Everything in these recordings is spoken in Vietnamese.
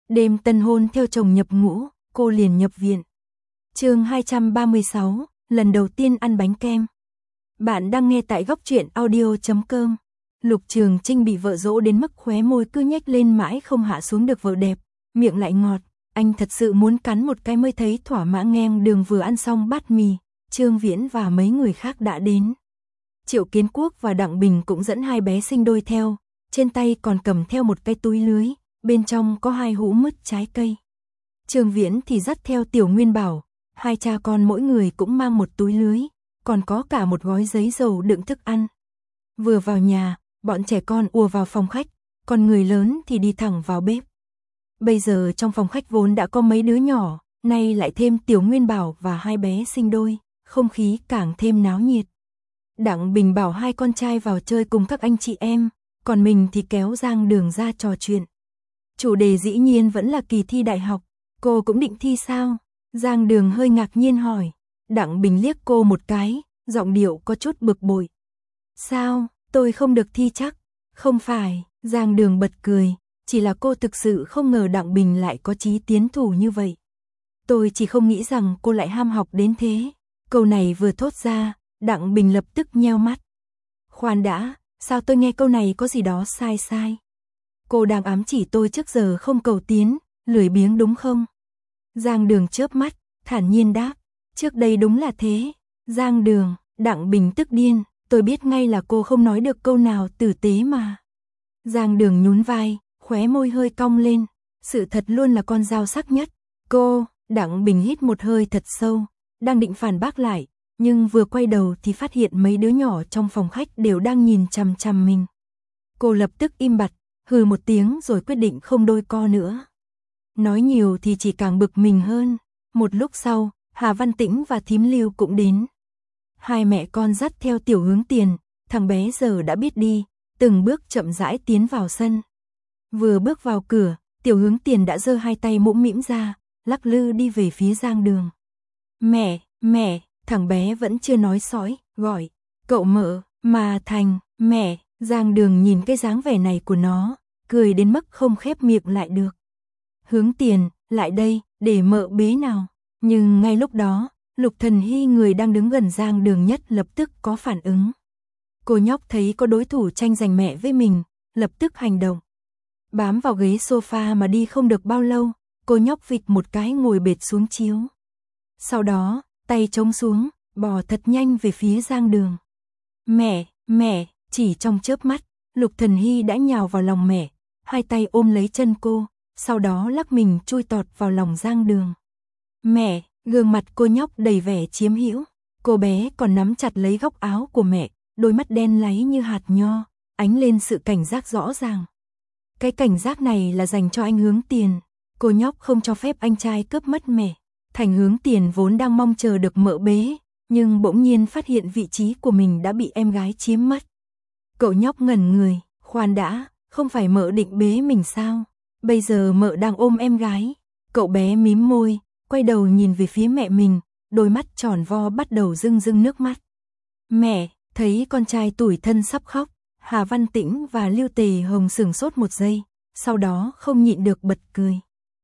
Đêm tân hôn theo chồng nhập ngũ, cô liền nhập viện. Chương 236, lần đầu tiên ăn bánh kem. Bạn đang nghe tại góc truyện audio.com. Lục Trường Trinh bị vợ dỗ đến mức khóe môi cứ nhếch lên mãi không hạ xuống được vợ đẹp, miệng lại ngọt, anh thật sự muốn cắn một cái mới thấy thỏa mãn. Ngang đường vừa ăn xong bát mì, Trương Viễn và mấy người khác đã đến. Triệu Kiến Quốc và Đặng Bình cũng dẫn hai bé sinh đôi theo, trên tay còn cầm theo một cái túi lưới, bên trong có 2 hũ mứt trái cây. Trương Viễn thì dắt theo Tiểu Nguyên Bảo, hai cha con mỗi người cũng mang một túi lưới, còn có cả một gói giấy dầu đựng thức ăn. Vừa vào nhà, bọn trẻ con ùa vào phòng khách, còn người lớn thì đi thẳng vào bếp. Bây giờ trong phòng khách vốn đã có mấy đứa nhỏ, nay lại thêm Tiểu Nguyên Bảo và hai bé sinh đôi, không khí càng thêm náo nhiệt. Đặng Bình bảo hai con trai vào chơi cùng các anh chị em, còn mình thì kéo Giang Đường ra trò chuyện. Chủ đề dĩ nhiên vẫn là kỳ thi đại học, cô cũng định thi sao? Giang Đường hơi ngạc nhiên hỏi. Đặng Bình liếc cô một cái, giọng điệu có chút bực bội. Sao, tôi không được thi chắc? Không phải, Giang Đường bật cười, chỉ là cô thực sự không ngờ Đặng Bình lại có chí tiến thủ như vậy. Tôi chỉ không nghĩ rằng cô lại ham học đến thế. Câu này vừa thốt ra, Đặng Bình lập tức nheo mắt. Khoan đã, sao tôi nghe câu này có gì đó sai sai? Cô đang ám chỉ tôi trước giờ không cầu tiến, lười biếng đúng không? Giang Đường chớp mắt, thản nhiên đáp, trước đây đúng là thế. Giang Đường, Đặng Bình tức điên, tôi biết ngay là cô không nói được câu nào tử tế mà. Giang Đường nhún vai, khóe môi hơi cong lên, sự thật luôn là con dao sắc nhất. Cô, Đặng Bình hít một hơi thật sâu, đang định phản bác lại, nhưng vừa quay đầu thì phát hiện mấy đứa nhỏ trong phòng khách đều đang nhìn chằm chằm mình. Cô lập tức im bặt, hừ một tiếng rồi quyết định không đôi co nữa. Nói nhiều thì chỉ càng bực mình hơn. Một lúc sau, Hà Văn Tĩnh và Thím Lưu cũng đến. Hai mẹ con dắt theo Tiểu Hướng Tiền, thằng bé giờ đã biết đi, từng bước chậm rãi tiến vào sân. Vừa bước vào cửa, Tiểu Hướng Tiền đã giơ hai tay mũm mĩm ra, lắc lư đi về phía Giang Đường. Mẹ, thằng bé vẫn chưa nói sõi, gọi, cậu Mợ, mà thành, mẹ. Giang Đường nhìn cái dáng vẻ này của nó, cười đến mức không khép miệng lại được. Hướng Tiền, lại đây, để mợ bế nào. Nhưng ngay lúc đó, Lục Thần Hy người đang đứng gần Giang Đường nhất lập tức có phản ứng. Cô nhóc thấy có đối thủ tranh giành mẹ với mình, lập tức hành động. Bám vào ghế sofa mà đi không được bao lâu, cô nhóc vịch một cái ngồi bệt xuống chiếu. Sau đó, tay chống xuống, bò thật nhanh về phía Giang Đường. Mẹ, chỉ trong chớp mắt, Lục Thần Hy đã nhào vào lòng mẹ, hai tay ôm lấy chân cô, sau đó lắc mình chui tọt vào lòng Giang Đường. Mẹ, gương mặt cô nhóc đầy vẻ chiếm hữu, cô bé còn nắm chặt lấy góc áo của mẹ, đôi mắt đen láy như hạt nho, ánh lên sự cảnh giác rõ ràng. Cái cảnh giác này là dành cho anh Hướng Tiền, cô nhóc không cho phép anh trai cướp mất mẹ. Thành Hướng Tiền vốn đang mong chờ được mợ bế, nhưng bỗng nhiên phát hiện vị trí của mình đã bị em gái chiếm mất. Cậu nhóc ngẩn người, khoan đã, không phải mợ định bế mình sao? Bây giờ mợ đang ôm em gái. Cậu bé mím môi, quay đầu nhìn về phía mẹ mình, đôi mắt tròn vo bắt đầu rưng rưng nước mắt. Mẹ, thấy con trai tủi thân sắp khóc, Hà Văn Tĩnh và Lưu Tề Hồng sửng sốt một giây, sau đó không nhịn được bật cười.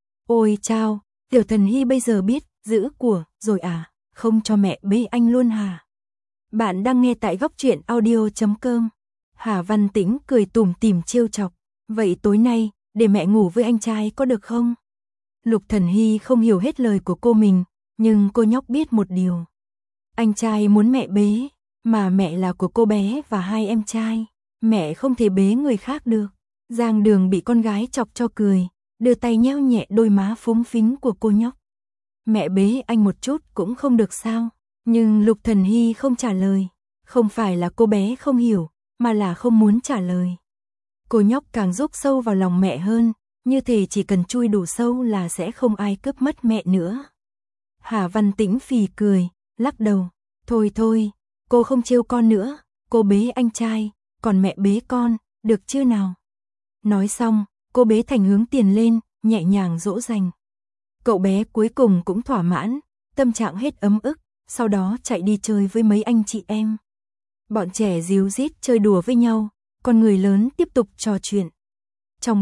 Ôi chao, Tiểu Thần Hy bây giờ biết giữ của rồi à, không cho mẹ bế anh luôn hả? Bạn đang nghe tại góc truyện audio.com. Hà Văn Tĩnh cười tủm tỉm trêu chọc, vậy tối nay để mẹ ngủ với anh trai có được không? Lục Thần Hy không hiểu hết lời của cô mình, nhưng cô nhóc biết một điều. Anh trai muốn mẹ bế, mà mẹ là của cô bé và hai em trai, mẹ không thể bế người khác được. Giang Đường bị con gái chọc cho cười, đưa tay nhéo nhẹ đôi má phúng phính của cô nhóc. Mẹ bế anh một chút cũng không được sao? Nhưng Lục Thần Hy không trả lời, không phải là cô bé không hiểu, mà là không muốn trả lời. Cô nhóc càng rúc sâu vào lòng mẹ hơn, như thể chỉ cần chui đủ sâu là sẽ không ai cướp mất mẹ nữa. Hà Văn Tĩnh phì cười, lắc đầu, thôi, cô không trêu con nữa, cô bế anh trai, còn mẹ bế con, được chưa nào? Nói xong, cô bế Thành Hướng Tiền lên, nhẹ nhàng dỗ dành. Cậu bé cuối cùng cũng thỏa mãn, tâm trạng hết ấm ức, sau đó chạy đi chơi với mấy anh chị em. Bọn trẻ ríu rít chơi đùa với nhau, còn người lớn tiếp tục trò chuyện. Trong bếp,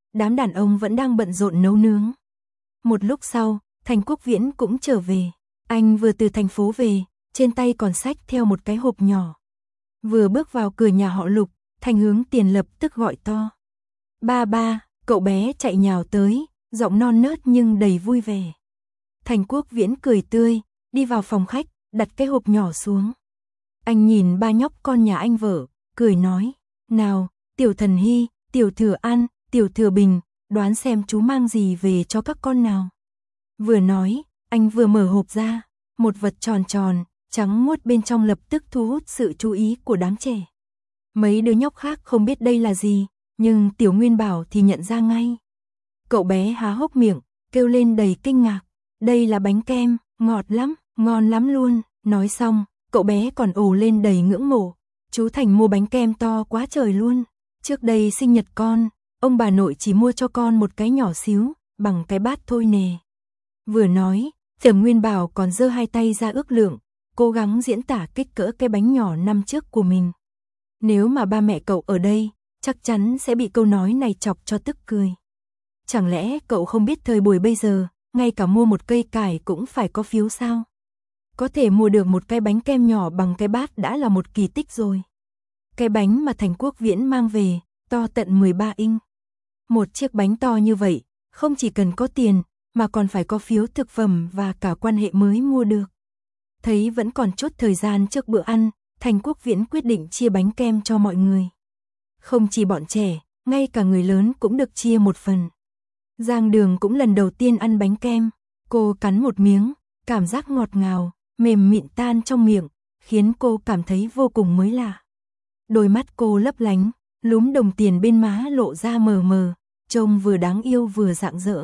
đám đàn ông vẫn đang bận rộn nấu nướng. Một lúc sau, Thành Quốc Viễn cũng trở về. Anh vừa từ thành phố về, trên tay còn xách theo một cái hộp nhỏ. Vừa bước vào cửa nhà họ Lục, Thành Hướng Tiền lập tức gọi to. Ba ba, cậu bé chạy nhào tới, giọng non nớt nhưng đầy vui vẻ. Thành Quốc Viễn cười tươi, đi vào phòng khách, đặt cái hộp nhỏ xuống. Anh nhìn ba nhóc con nhà anh vợ, cười nói, nào, Tiểu Thần Hy, Tiểu Thừa An, Tiểu Thừa Bình, đoán xem chú mang gì về cho các con nào. Vừa nói, anh vừa mở hộp ra, một vật tròn tròn, trắng muốt bên trong lập tức thu hút sự chú ý của đám trẻ. Mấy đứa nhóc khác không biết đây là gì, nhưng Tiểu Nguyên Bảo thì nhận ra ngay. Cậu bé há hốc miệng, kêu lên đầy kinh ngạc, đây là bánh kem, ngọt lắm, ngon lắm luôn. Nói xong, cậu bé còn ồ lên đầy ngưỡng mộ, chú Thành mua bánh kem to quá trời luôn. Trước đây sinh nhật con, ông bà nội chỉ mua cho con một cái nhỏ xíu, bằng cái bát thôi nè. Vừa nói, Tiểu Nguyên Bảo còn giơ hai tay ra ước lượng, cố gắng diễn tả kích cỡ cái bánh nhỏ năm trước của mình. Nếu mà ba mẹ cậu ở đây, chắc chắn sẽ bị câu nói này chọc cho tức cười. Chẳng lẽ cậu không biết thời buổi bây giờ, ngay cả mua một cây cải cũng phải có phiếu sao? Có thể mua được một cái bánh kem nhỏ bằng cái bát đã là một kỳ tích rồi. Cái bánh mà Thành Quốc Viễn mang về, to tận 13 inch. Một chiếc bánh to như vậy, không chỉ cần có tiền, mà còn phải có phiếu thực phẩm và cả quan hệ mới mua được. Thấy vẫn còn chút thời gian trước bữa ăn, Thành Quốc Viễn quyết định chia bánh kem cho mọi người. Không chỉ bọn trẻ, ngay cả người lớn cũng được chia một phần. Giang Đường cũng lần đầu tiên ăn bánh kem, cô cắn một miếng, cảm giác ngọt ngào, mềm mịn tan trong miệng, khiến cô cảm thấy vô cùng mới lạ. Đôi mắt cô lấp lánh, lúm đồng tiền bên má lộ ra mờ mờ, trông vừa đáng yêu vừa rạng rỡ.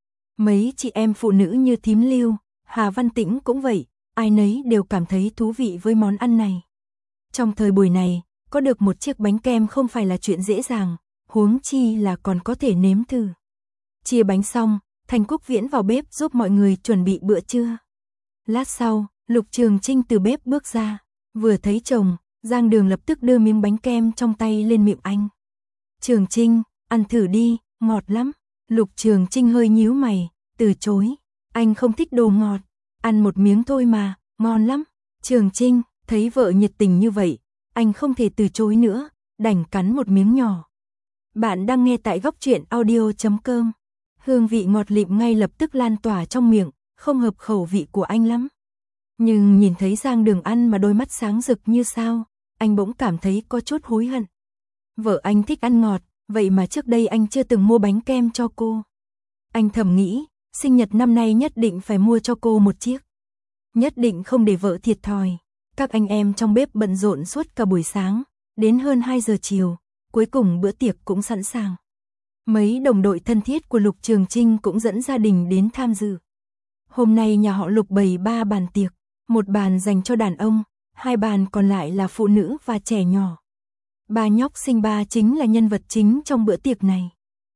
Mấy chị em phụ nữ như Thím Lưu, Hà Văn Tĩnh cũng vậy, ai nấy đều cảm thấy thú vị với món ăn này. Trong thời buổi này, có được một chiếc bánh kem không phải là chuyện dễ dàng, huống chi là còn có thể nếm thử. Chia bánh xong, Thành Quốc Viễn vào bếp giúp mọi người chuẩn bị bữa trưa. Lát sau, Lục Trường Trinh từ bếp bước ra, vừa thấy chồng, Giang Đường lập tức đưa miếng bánh kem trong tay lên miệng anh. Trường Trinh, ăn thử đi, ngọt lắm. Lục Trường Trinh hơi nhíu mày, từ chối. Anh không thích đồ ngọt, ăn một miếng thôi mà, ngon lắm. Trường Trinh, thấy vợ nhiệt tình như vậy, anh không thể từ chối nữa, đành cắn một miếng nhỏ. Bạn đang nghe tại góc truyện audio.com. Hương vị ngọt lịm ngay lập tức lan tỏa trong miệng, không hợp khẩu vị của anh lắm. Nhưng nhìn thấy Giang Đường ăn mà đôi mắt sáng rực như sao, anh bỗng cảm thấy có chút hối hận. Vợ anh thích ăn ngọt, vậy mà trước đây anh chưa từng mua bánh kem cho cô. Anh thầm nghĩ, sinh nhật năm nay nhất định phải mua cho cô một chiếc. Nhất định không để vợ thiệt thòi. Các anh em trong bếp bận rộn suốt cả buổi sáng, đến hơn 2 giờ chiều, cuối cùng bữa tiệc cũng sẵn sàng. Mấy đồng đội thân thiết của Lục Trường Trinh cũng dẫn gia đình đến tham dự. Hôm nay nhà họ Lục bày 3 bàn tiệc, một bàn dành cho đàn ông, 2 bàn còn lại là phụ nữ và trẻ nhỏ. Ba nhóc sinh ba chính là nhân vật chính trong bữa tiệc này.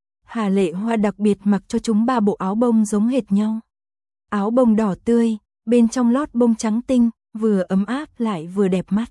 Hà Lệ Hoa đặc biệt mặc cho chúng 3 bộ áo bông giống hệt nhau. Áo bông đỏ tươi, bên trong lót bông trắng tinh, vừa ấm áp lại vừa đẹp mắt.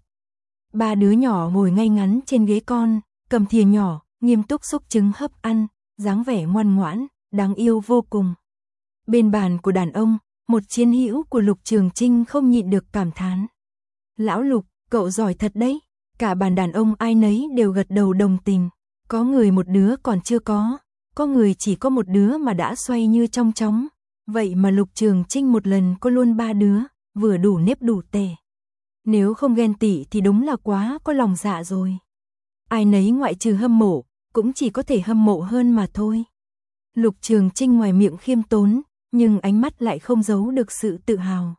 3 đứa nhỏ ngồi ngay ngắn trên ghế con, cầm thìa nhỏ, nghiêm túc xúc trứng hấp ăn, dáng vẻ ngoan ngoãn, đáng yêu vô cùng. Bên bàn của đàn ông, một chiến hữu của Lục Trường Trinh không nhịn được cảm thán. Lão Lục, cậu giỏi thật đấy. Cả bàn đàn ông ai nấy đều gật đầu đồng tình. Có người một đứa còn chưa có người chỉ có một đứa mà đã xoay như trong chóng. Vậy mà Lục Trường Trinh một lần có luôn 3 đứa, vừa đủ nếp đủ tẻ. Nếu không ghen tị thì đúng là quá có lòng dạ rồi. Ai nấy ngoại trừ hâm mộ, cũng chỉ có thể hâm mộ hơn mà thôi. Lục Trường Trinh ngoài miệng khiêm tốn, nhưng ánh mắt lại không giấu được sự tự hào.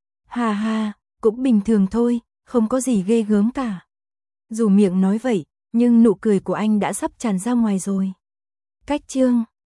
Hà hà, cũng bình thường thôi, không có gì ghê gớm cả. Dù miệng nói vậy, nhưng nụ cười của anh đã sắp tràn ra ngoài rồi. Cách chương